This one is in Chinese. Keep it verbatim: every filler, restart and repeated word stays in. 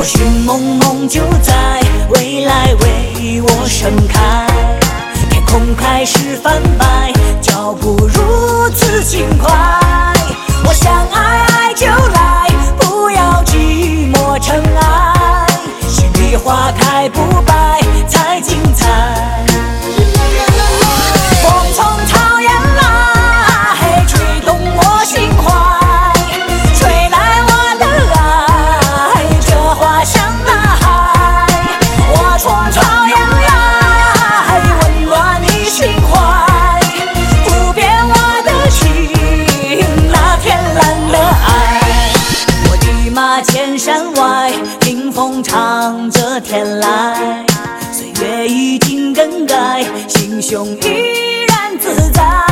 或许梦梦就在未来为我盛开，天空开始泛白，脚步如此轻快。我想爱爱就来，不要寂寞尘埃，心里花开不败才精彩。风从草原来，吹动我心怀，吹来我的爱，这花香大海。我从草原来，温暖你心怀，不变我的情，那天蓝的爱。我的马千山外，听风唱着天籁，岁月已经更改，心胸依然自在。